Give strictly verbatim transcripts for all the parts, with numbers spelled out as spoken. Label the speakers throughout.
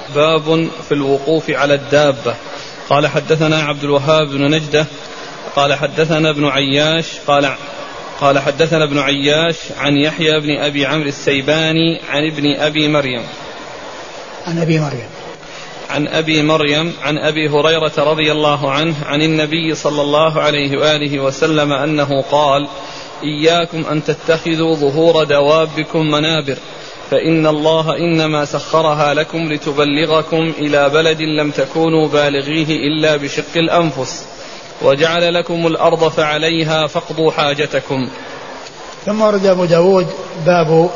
Speaker 1: باب في الوقوف على الدابة. قال حدثنا عبد الوهاب بن نجدة قال حدثنا ابن عياش قال قال حدثنا ابن عياش عن يحيى بن أبي عمرو السيباني عن ابن أبي مريم
Speaker 2: عن أبي مريم
Speaker 1: عن أبي مريم عن أبي هريرة رضي الله عنه عن النبي صلى الله عليه وآله وسلم أنه قال: إياكم أن تتخذوا ظهور دوابكم منابر، فإن الله إنما سخرها لكم لتبلغكم إلى بلد لم تكونوا بالغيه إلا بشق الأنفس، وجعل لكم الأرض فعليها فاقضوا حاجتكم.
Speaker 2: ثم ورد أبو داود باب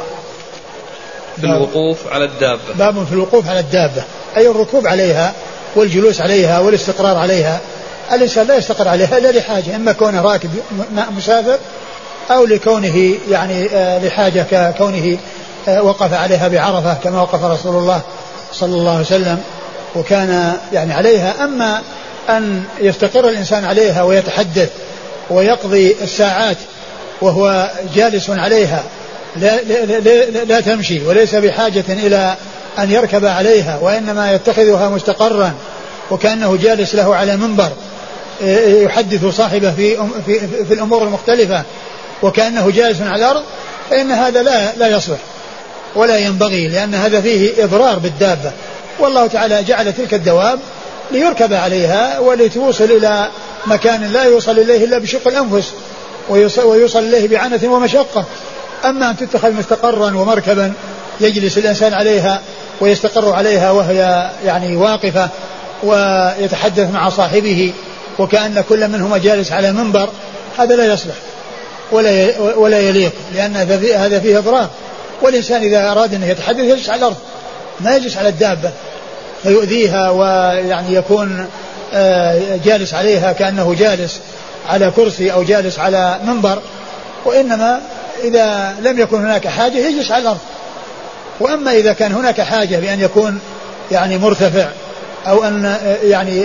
Speaker 1: في الوقوف على الدابة.
Speaker 2: باب في الوقوف على الدابة، أي الركوب عليها والجلوس عليها والاستقرار عليها. الإنسان لا يستقر عليها إلا لحاجة، إما كونه راكب مسافر أو لكونه يعني لحاجة ككونه وقف عليها بعرفة كما وقف رسول الله صلى الله عليه وسلم وكان يعني عليها. أما أن يستقر الإنسان عليها ويتحدث ويقضي الساعات وهو جالس عليها لا, لا, لا, لا تمشي وليس بحاجة إلى أن يركب عليها، وإنما يتخذها مستقرا وكأنه جالس له على منبر يحدث صاحبه في, في, في الأمور المختلفة وكأنه جالس على الأرض، فإن هذا لا, لا يصلح ولا ينبغي، لأن هذا فيه إضرار بالدابة. والله تعالى جعل تلك الدواب ليركب عليها ولتوصل إلى مكان لا يوصل إليه إلا بشق الأنفس ويوصل إليه بعنة ومشقة. أما أن تتخذ مستقرا ومركبا يجلس الإنسان عليها ويستقر عليها وهي يعني واقفة ويتحدث مع صاحبه وكأن كل منهما جالس على منبر، هذا لا يصلح ولا ولا يليق، لأن هذا فيه إضرار. والإنسان إذا أراد أن يتحدث يجلس على الأرض، ما يجلس على الدابة فيؤذيها ويعني يكون جالس عليها كأنه جالس على كرسي أو جالس على منبر. وإنما إذا لم يكن هناك حاجة يجلس على الأرض. وأما إذا كان هناك حاجة بأن يكون يعني مرتفع أو أن يعني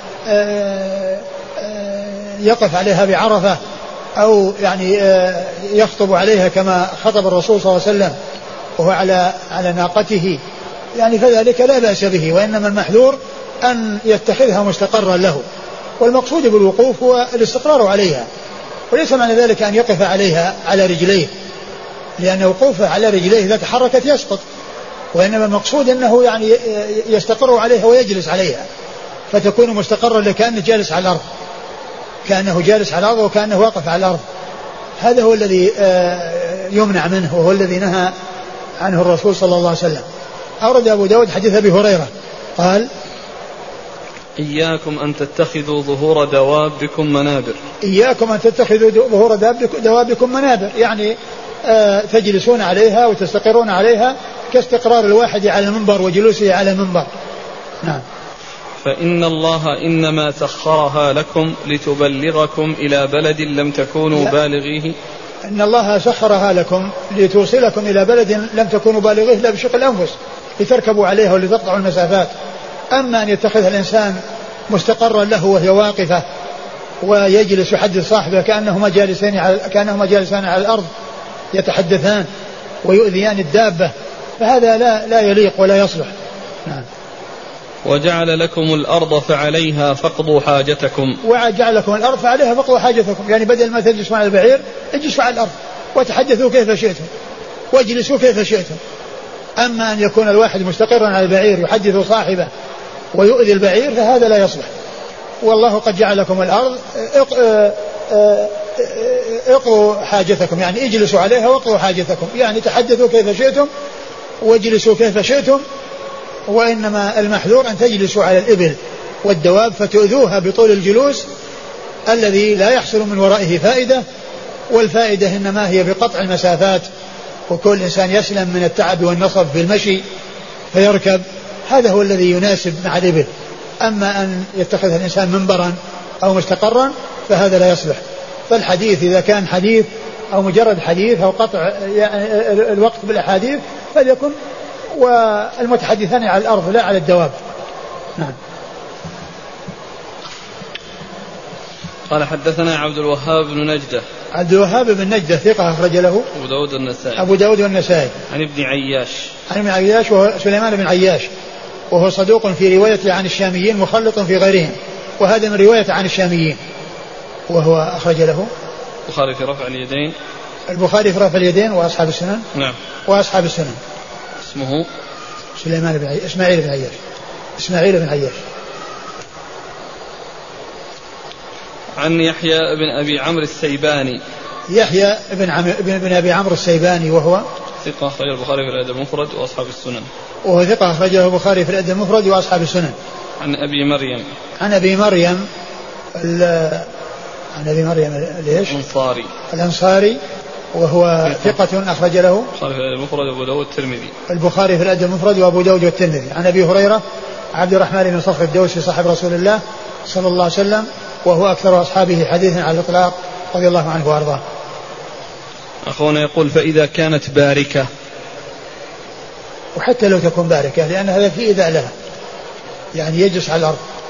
Speaker 2: يقف عليها بعرفة أو يعني يخطب عليها كما خطب الرسول صلى الله عليه وسلم وهو على على ناقته، يعني فذلك لا بأس به، وإنما المحذور أن يتخذها مستقرا له. والمقصود بالوقوف هو الاستقرار عليها، وليس معنى ذلك أن يقف عليها على رجليه، لأن وقوفه على رجليه إذا تحركت يسقط، وإنما المقصود أنه يعني يستقر عليها ويجلس عليها فتكون مستقرا لكأنه جالس على الأرض، كأنه جالس على الأرض وكأنه واقف على الأرض. هذا هو الذي يمنع منه وهو الذي نهى عنه الرسول صلى الله عليه وسلم. أورد أبو داود حديث أبي هريرة قال:
Speaker 1: إياكم أن تتخذوا ظهور دوابكم منابر.
Speaker 2: إياكم أن تتخذوا ظهور دوابكم منابر، يعني آه تجلسون عليها وتستقرون عليها كاستقرار الواحد على المنبر وجلوسه على المنبر. نعم.
Speaker 1: فإن الله إنما سخرها لكم لتبلغكم إلى بلد لم تكونوا بالغيه.
Speaker 2: إن الله سخرها لكم لتوصلكم إلى بلد لم تكونوا بالغيه إلا بشق الأنفس، لتركبوا عليها ولتقطعوا المسافات. أما أن يتخذ الإنسان مستقرا له وهي واقفة ويجلس يحدث صاحبه كأنهما جالسين على كأنهما جالسان على الأرض يتحدثان ويؤذيان الدابة، فهذا لا لا يليق ولا يصلح. نعم.
Speaker 1: وجعل لكم الأرض فعليها فاقضوا حاجتكم.
Speaker 2: وجعل لكم الأرض فعليها فاقضوا حاجتكم، يعني بدل ما تجلسوا على البعير اجلسوا على الأرض وتحدثوا كيف شئتم واجلسوا كيف شئتم. أما أن يكون الواحد مستقرا على البعير يحدث صاحبه ويؤذي البعير فهذا لا يصلح. والله قد جعل لكم الأرض اقضوا حاجتكم، يعني اجلسوا عليها واقضوا حاجتكم، يعني تحدثوا كيف شئتم واجلسوا كيف شئتم. وإنما المحذور أن تجلسوا على الإبل والدواب فتؤذوها بطول الجلوس الذي لا يحصل من ورائه فائدة، والفائدة إنما هي بقطع المسافات، وكل إنسان يسلم من التعب والنصب في المشي فيركب، هذا هو الذي يناسب مع الإبل. أما أن يتخذ الإنسان منبرا أو مستقرا فهذا لا يصلح. فالحديث إذا كان حديث أو مجرد حديث أو قطع الوقت بالأحاديث فليكن والمتحدثان على الأرض لا على الدواب. نعم.
Speaker 1: قال حدثنا عبد الوهاب بن نجدة.
Speaker 2: عبد الوهاب بن نجدة ثقة أخرج له
Speaker 1: أبو داود والنسائي.
Speaker 2: أبو داود والنسائي.
Speaker 1: عن ابن عياش.
Speaker 2: عن ابن عياش وسليمان بن عياش وهو صدوق في روايته عن الشاميين مخلط في غيرهم، وهذا من رواية عن الشاميين. وهو أخرج له
Speaker 1: البخاري في رفع اليدين،
Speaker 2: البخاري في رفع اليدين وأصحاب السنن.
Speaker 1: نعم.
Speaker 2: وأصحاب السنن.
Speaker 1: اسمه
Speaker 2: سليمان بن عياش، إسماعيل بن عياش، إسماعيل بن عياش.
Speaker 1: عن يحيى بن أبي عمرو السيباني،
Speaker 2: يحيى بن, عم... بن أبي عمرو السيباني وهو
Speaker 1: ثقة أخرجه البخاري في الأدب المفرد وأصحاب السنن.
Speaker 2: وهو ثقة أخرجه البخاري في الأدب المفرد وأصحاب السنن.
Speaker 1: عن أبي مريم،
Speaker 2: عن أبي مريم ال... عن أبي مريم ليش؟
Speaker 1: الأنصاري،
Speaker 2: الأنصاري وهو ثقة أخرج له
Speaker 1: البخاري في الأدب المفرد وأبو داود والترمذي.
Speaker 2: البخاري في الأدب المفرد وأبو داود والترمذي. عن أبي هريرة عبد الرحمن بن صخر الدوسي صاحب رسول الله صلى الله عليه وسلم، وهو أكثر أصحابه حديثا على الإطلاق رضي الله عنه وأرضاه.
Speaker 1: أخونا يقول فإذا كانت باركة،
Speaker 2: وحتى لو تكون باركة لأن هذا فيه إيذاء لها، يعني يجلس على الأرض